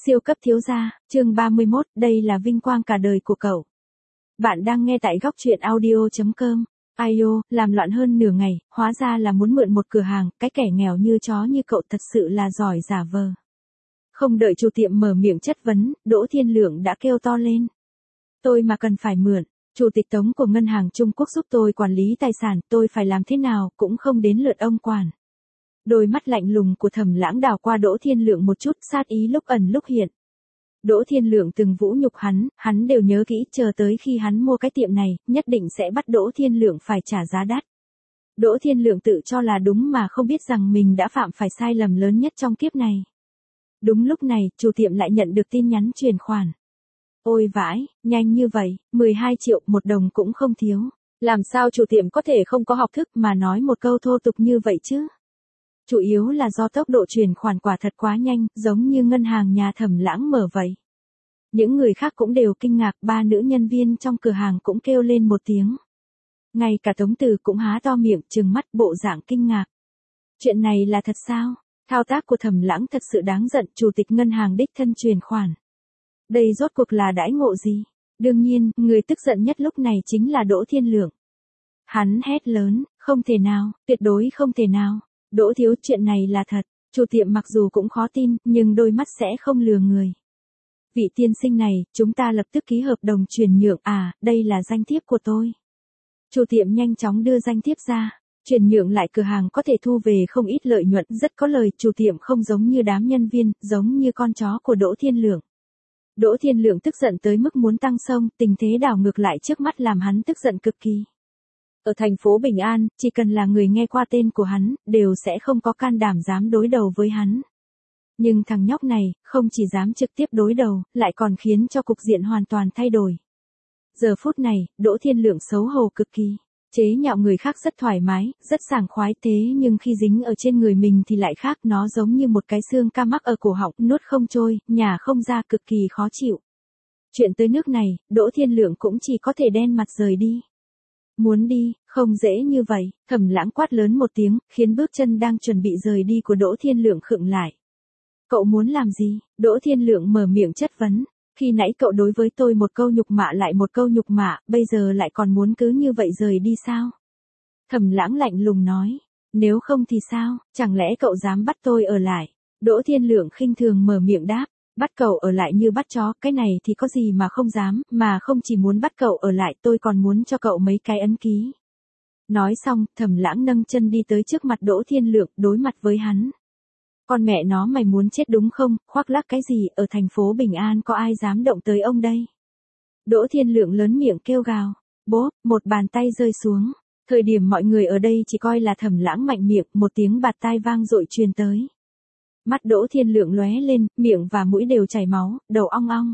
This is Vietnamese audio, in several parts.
Siêu cấp thiếu gia, chương 31, đây là vinh quang cả đời của cậu. Bạn đang nghe tại góc truyện audio.com. Ai ô, làm loạn hơn nửa ngày, hóa ra là muốn mượn một cửa hàng, cái kẻ nghèo như chó như cậu thật sự là giỏi giả vờ. Không đợi chủ tiệm mở miệng chất vấn, Đỗ Thiên Lượng đã kêu to lên. Tôi mà cần phải mượn, chủ tịch Tống của ngân hàng Trung Quốc giúp tôi quản lý tài sản, tôi phải làm thế nào cũng không đến lượt ông quản. Đôi mắt lạnh lùng của Thẩm Lãng đảo qua Đỗ Thiên Lượng một chút, sát ý lúc ẩn lúc hiện. Đỗ Thiên Lượng từng vũ nhục hắn đều nhớ kỹ, chờ tới khi hắn mua cái tiệm này, nhất định sẽ bắt Đỗ Thiên Lượng phải trả giá đắt. Đỗ Thiên Lượng tự cho là đúng mà không biết rằng mình đã phạm phải sai lầm lớn nhất trong kiếp này. Đúng lúc này, chủ tiệm lại nhận được tin nhắn chuyển khoản. Ôi vãi, nhanh như vậy, 12 triệu, một đồng cũng không thiếu. Làm sao chủ tiệm có thể không có học thức mà nói một câu thô tục như vậy chứ? Chủ yếu là do tốc độ chuyển khoản quả thật quá nhanh, giống như ngân hàng nhà Thẩm Lãng mở vậy. Những người khác cũng đều kinh ngạc, ba nữ nhân viên trong cửa hàng cũng kêu lên một tiếng. Ngay cả Tống Từ cũng há to miệng, trừng mắt bộ dạng kinh ngạc. Chuyện này là thật sao? Thao tác của Thẩm Lãng thật sự đáng giận, chủ tịch ngân hàng đích thân chuyển khoản. Đây rốt cuộc là đãi ngộ gì? Đương nhiên, người tức giận nhất lúc này chính là Đỗ Thiên Lượng. Hắn hét lớn, không thể nào, tuyệt đối không thể nào. Đỗ thiếu, chuyện này là thật. Chủ tiệm mặc dù cũng khó tin, nhưng đôi mắt sẽ không lừa người. Vị tiên sinh này, chúng ta lập tức ký hợp đồng chuyển nhượng, đây là danh thiếp của tôi. Chủ tiệm nhanh chóng đưa danh thiếp ra. Chuyển nhượng lại cửa hàng có thể thu về không ít lợi nhuận, rất có lời. Chủ tiệm không giống như đám nhân viên, giống như con chó của Đỗ Thiên Lượng. Đỗ Thiên Lượng tức giận tới mức muốn tăng sông, tình thế đảo ngược lại trước mắt làm hắn tức giận cực kỳ. Ở thành phố Bình An, chỉ cần là người nghe qua tên của hắn, đều sẽ không có can đảm dám đối đầu với hắn. Nhưng thằng nhóc này, không chỉ dám trực tiếp đối đầu, lại còn khiến cho cục diện hoàn toàn thay đổi. Giờ phút này, Đỗ Thiên Lượng xấu hổ cực kỳ. Chế nhạo người khác rất thoải mái, rất sảng khoái, thế nhưng khi dính ở trên người mình thì lại khác, nó giống như một cái xương ca mắc ở cổ họng, nuốt không trôi, nhả không ra, cực kỳ khó chịu. Chuyện tới nước này, Đỗ Thiên Lượng cũng chỉ có thể đen mặt rời đi. Muốn đi, không dễ như vậy, Thẩm Lãng quát lớn một tiếng, khiến bước chân đang chuẩn bị rời đi của Đỗ Thiên Lượng khựng lại. Cậu muốn làm gì? Đỗ Thiên Lượng mở miệng chất vấn. Khi nãy cậu đối với tôi một câu nhục mạ lại một câu nhục mạ, bây giờ lại còn muốn cứ như vậy rời đi sao? Thẩm Lãng lạnh lùng nói. Nếu không thì sao, chẳng lẽ cậu dám bắt tôi ở lại? Đỗ Thiên Lượng khinh thường mở miệng đáp. Bắt cậu ở lại như bắt chó, cái này thì có gì mà không dám, mà không chỉ muốn bắt cậu ở lại, tôi còn muốn cho cậu mấy cái ấn ký. Nói xong, Thẩm Lãng nâng chân đi tới trước mặt Đỗ Thiên Lượng, đối mặt với hắn. Con mẹ nó, mày muốn chết đúng không, khoác lác cái gì, ở thành phố Bình An có ai dám động tới ông đây? Đỗ Thiên Lượng lớn miệng kêu gào. Bốp, một bàn tay rơi xuống. Thời điểm mọi người ở đây chỉ coi là Thẩm Lãng mạnh miệng, một tiếng bạt tai vang dội truyền tới. Mắt Đỗ Thiên Lượng lóe lên, miệng và mũi đều chảy máu, đầu ong ong.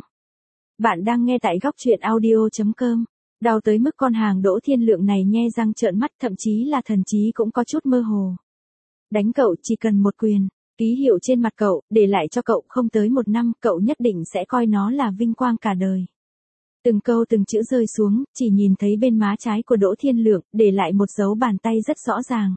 Bạn đang nghe tại góc truyện audio.com. Đau tới mức con hàng Đỗ Thiên Lượng này nhe răng trợn mắt, thậm chí là thần trí cũng có chút mơ hồ. Đánh cậu chỉ cần một quyền, ký hiệu trên mặt cậu, để lại cho cậu không tới một năm, cậu nhất định sẽ coi nó là vinh quang cả đời. Từng câu từng chữ rơi xuống, chỉ nhìn thấy bên má trái của Đỗ Thiên Lượng, để lại một dấu bàn tay rất rõ ràng.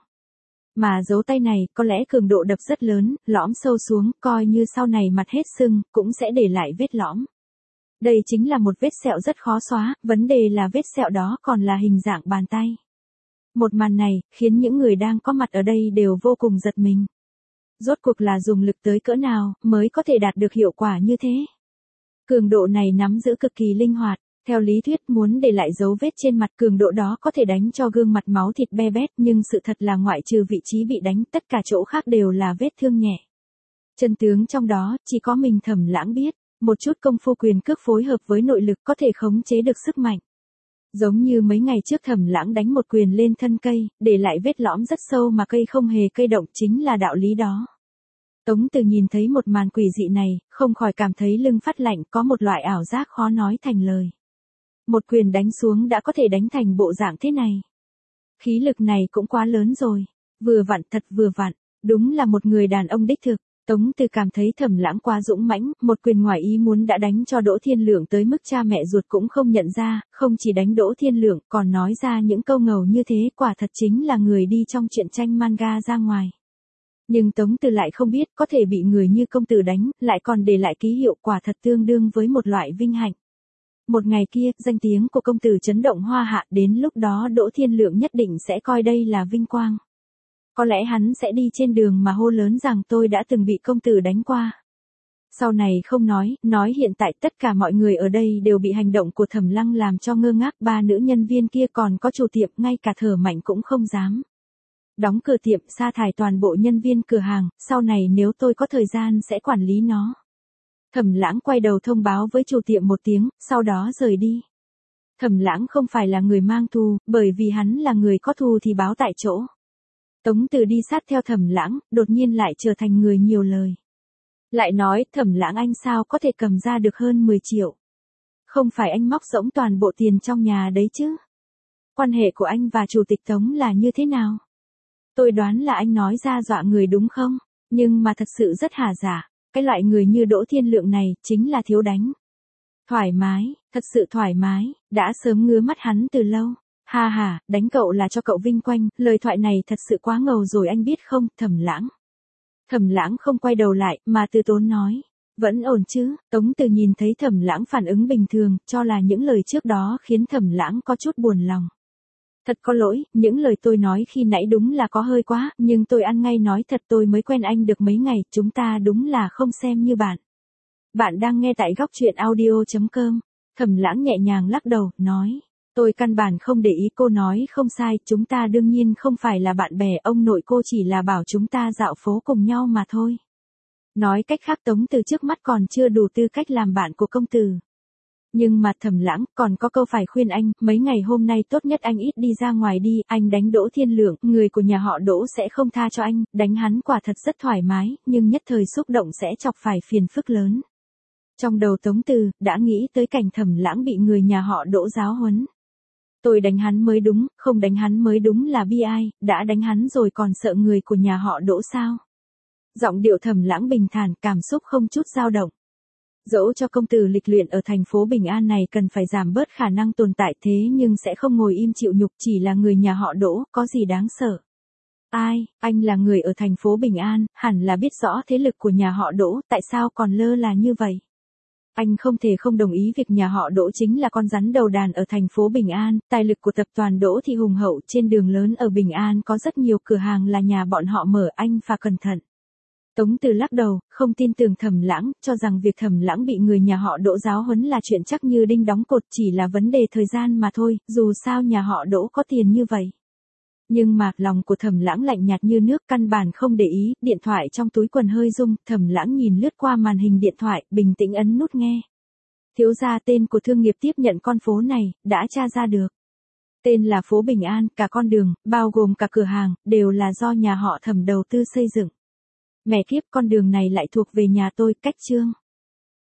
Mà dấu tay này, có lẽ cường độ đập rất lớn, lõm sâu xuống, coi như sau này mặt hết sưng, cũng sẽ để lại vết lõm. Đây chính là một vết sẹo rất khó xóa, vấn đề là vết sẹo đó còn là hình dạng bàn tay. Một màn này, khiến những người đang có mặt ở đây đều vô cùng giật mình. Rốt cuộc là dùng lực tới cỡ nào, mới có thể đạt được hiệu quả như thế? Cường độ này nắm giữ cực kỳ linh hoạt. Theo lý thuyết, muốn để lại dấu vết trên mặt, cường độ đó có thể đánh cho gương mặt máu thịt be bét, nhưng sự thật là ngoại trừ vị trí bị đánh, tất cả chỗ khác đều là vết thương nhẹ. Chân tướng trong đó, chỉ có mình Thẩm Lãng biết, một chút công phu quyền cước phối hợp với nội lực có thể khống chế được sức mạnh. Giống như mấy ngày trước Thẩm Lãng đánh một quyền lên thân cây, để lại vết lõm rất sâu mà cây không hề cây động, chính là đạo lý đó. Tống Từ nhìn thấy một màn quỷ dị này, không khỏi cảm thấy lưng phát lạnh, có một loại ảo giác khó nói thành lời. Một quyền đánh xuống đã có thể đánh thành bộ dạng thế này. Khí lực này cũng quá lớn rồi. Vừa vặn, thật vừa vặn. Đúng là một người đàn ông đích thực. Tống Từ cảm thấy Thẩm Lãng quá dũng mãnh, một quyền ngoài ý muốn đã đánh cho Đỗ Thiên Lượng tới mức cha mẹ ruột cũng không nhận ra, không chỉ đánh Đỗ Thiên Lượng, còn nói ra những câu ngầu như thế, quả thật chính là người đi trong truyện tranh manga ra ngoài. Nhưng Tống Từ lại không biết có thể bị người như công tử đánh, lại còn để lại ký hiệu, quả thật tương đương với một loại vinh hạnh. Một ngày kia, danh tiếng của công tử chấn động Hoa Hạ, đến lúc đó Đỗ Thiên Lượng nhất định sẽ coi đây là vinh quang. Có lẽ hắn sẽ đi trên đường mà hô lớn rằng tôi đã từng bị công tử đánh qua. Sau này không nói hiện tại tất cả mọi người ở đây đều bị hành động của Thẩm Lăng làm cho ngơ ngác, ba nữ nhân viên kia còn có chủ tiệm ngay cả thở mạnh cũng không dám. Đóng cửa tiệm, sa thải toàn bộ nhân viên cửa hàng, sau này nếu tôi có thời gian sẽ quản lý nó. Thẩm Lãng quay đầu thông báo với chủ tiệm một tiếng, sau đó rời đi. Thẩm Lãng không phải là người mang thù, bởi vì hắn là người có thù thì báo tại chỗ. Tống Từ đi sát theo Thẩm Lãng, đột nhiên lại trở thành người nhiều lời. Lại nói, Thẩm Lãng anh sao có thể cầm ra được hơn 10 triệu. Không phải anh móc rỗng toàn bộ tiền trong nhà đấy chứ. Quan hệ của anh và chủ tịch Tống là như thế nào? Tôi đoán là anh nói ra dọa người đúng không? Nhưng mà thật sự rất hà giả. Cái loại người như Đỗ Thiên Lượng này, chính là thiếu đánh. Thoải mái, thật sự thoải mái, đã sớm ngứa mắt hắn từ lâu. Ha ha, đánh cậu là cho cậu vinh quanh, lời thoại này thật sự quá ngầu rồi anh biết không, Thẩm Lãng. Thẩm Lãng không quay đầu lại, mà từ tốn nói. Vẫn ổn chứ, Tống Từ nhìn thấy Thẩm Lãng phản ứng bình thường, cho là những lời trước đó khiến Thẩm Lãng có chút buồn lòng. Thật có lỗi, những lời tôi nói khi nãy đúng là có hơi quá, nhưng tôi ăn ngay nói thật, tôi mới quen anh được mấy ngày, chúng ta đúng là không xem như bạn. Bạn đang nghe tại góc truyện audio.com. Thẩm Lãng nhẹ nhàng lắc đầu, nói. Tôi căn bản không để ý, cô nói không sai, chúng ta đương nhiên không phải là bạn bè, ông nội cô chỉ là bảo chúng ta dạo phố cùng nhau mà thôi. Nói cách khác, Tống Từ trước mắt còn chưa đủ tư cách làm bạn của công tử. Nhưng mà Thẩm Lãng còn có câu phải khuyên anh, mấy ngày hôm nay tốt nhất anh ít đi ra ngoài đi, anh đánh Đỗ Thiên Lượng, người của nhà họ Đỗ sẽ không tha cho anh, đánh hắn quả thật rất thoải mái, nhưng nhất thời xúc động sẽ chọc phải phiền phức lớn. Trong đầu Tống Từ, đã nghĩ tới cảnh Thẩm Lãng bị người nhà họ Đỗ giáo huấn. Tôi đánh hắn mới đúng, không đánh hắn mới đúng là bi ai, đã đánh hắn rồi còn sợ người của nhà họ Đỗ sao? Giọng điệu Thẩm Lãng bình thản, cảm xúc không chút dao động. Dẫu cho công tử lịch luyện ở thành phố Bình An này cần phải giảm bớt khả năng tồn tại thế nhưng sẽ không ngồi im chịu nhục, chỉ là người nhà họ Đỗ, có gì đáng sợ. Ai, anh là người ở thành phố Bình An, hẳn là biết rõ thế lực của nhà họ Đỗ, tại sao còn lơ là như vậy? Anh không thể không đồng ý việc nhà họ Đỗ chính là con rắn đầu đàn ở thành phố Bình An, tài lực của tập đoàn Đỗ thì hùng hậu, trên đường lớn ở Bình An có rất nhiều cửa hàng là nhà bọn họ mở, anh phải cẩn thận. Tống Từ lắc đầu, không tin tưởng Thẩm Lãng, cho rằng việc Thẩm Lãng bị người nhà họ Đỗ giáo huấn là chuyện chắc như đinh đóng cột, chỉ là vấn đề thời gian mà thôi, dù sao nhà họ Đỗ có tiền như vậy. Nhưng mà, lòng của Thẩm Lãng lạnh nhạt như nước, căn bản không để ý, điện thoại trong túi quần hơi rung, Thẩm Lãng nhìn lướt qua màn hình điện thoại, bình tĩnh ấn nút nghe. Thiếu gia tên của thương nghiệp tiếp nhận con phố này, đã tra ra được. Tên là phố Bình An, cả con đường, bao gồm cả cửa hàng, đều là do nhà họ Thẩm đầu tư xây dựng. Mẹ kiếp, con đường này lại thuộc về nhà tôi, cách chương.